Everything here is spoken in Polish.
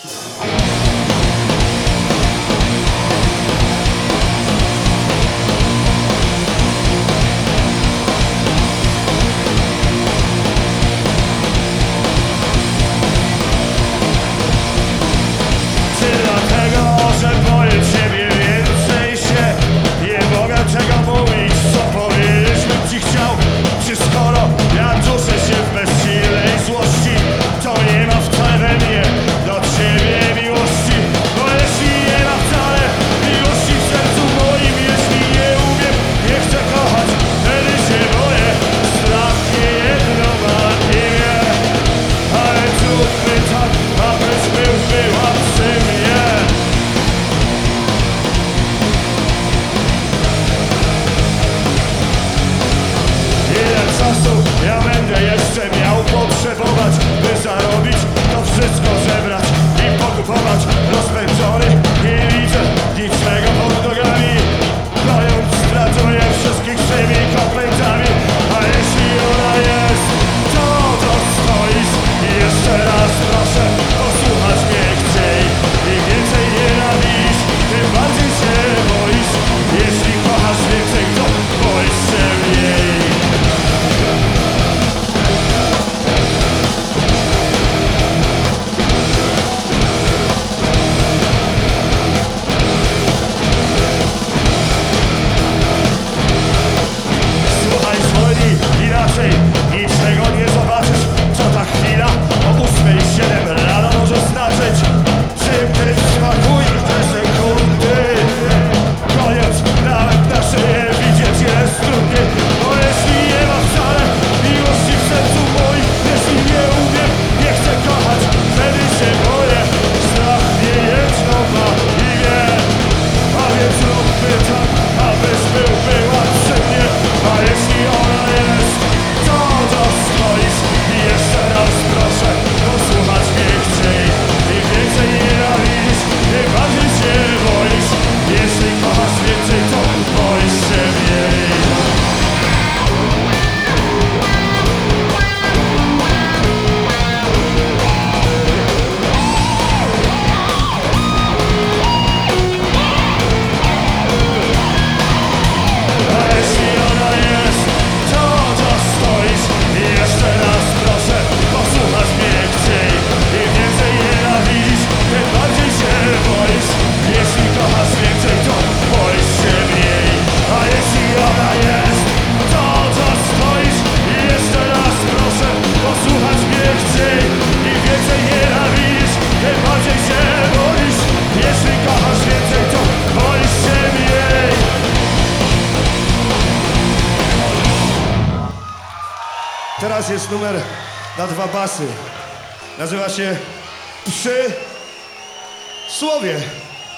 Ja będę jeszcze miał potrzebować, by zarobić, to wszystko zebrać i pokupować. Rozpędzony nie widzę niczego pod nogami, stojąc straczuję wszystkich swymi kompletami. A jeśli ona jest, to stoisz i jeszcze raz proszę posłuchać mnie chciej. Im więcej nienawidzisz, tym bardziej się boisz. Jeśli kochasz więcej, to boisz się mniej. Inaczej niczego nie zobaczysz. Co ta chwila o 8:07 rano może znaczyć? Czym ty smakujesz te sekundy? Koniec, nawet na szyję widzieć jest trudny. Bo jeśli nie ma wcale miłości w sercu moim, jeśli nie umiem, nie chcę kochać, wtedy się boję. Strach mnie jedno ma i wie. A więc róbmy tak, abyś była przy mnie. A jeśli ona jest, to stoisz i jeszcze raz proszę posłuchać mnie chciej. Im więcej nienawidzisz, tym bardziej się boisz. Jeśli kochasz więcej, to boisz się mniej. Teraz jest numer na 2 basy. Nazywa się Przy Słowie.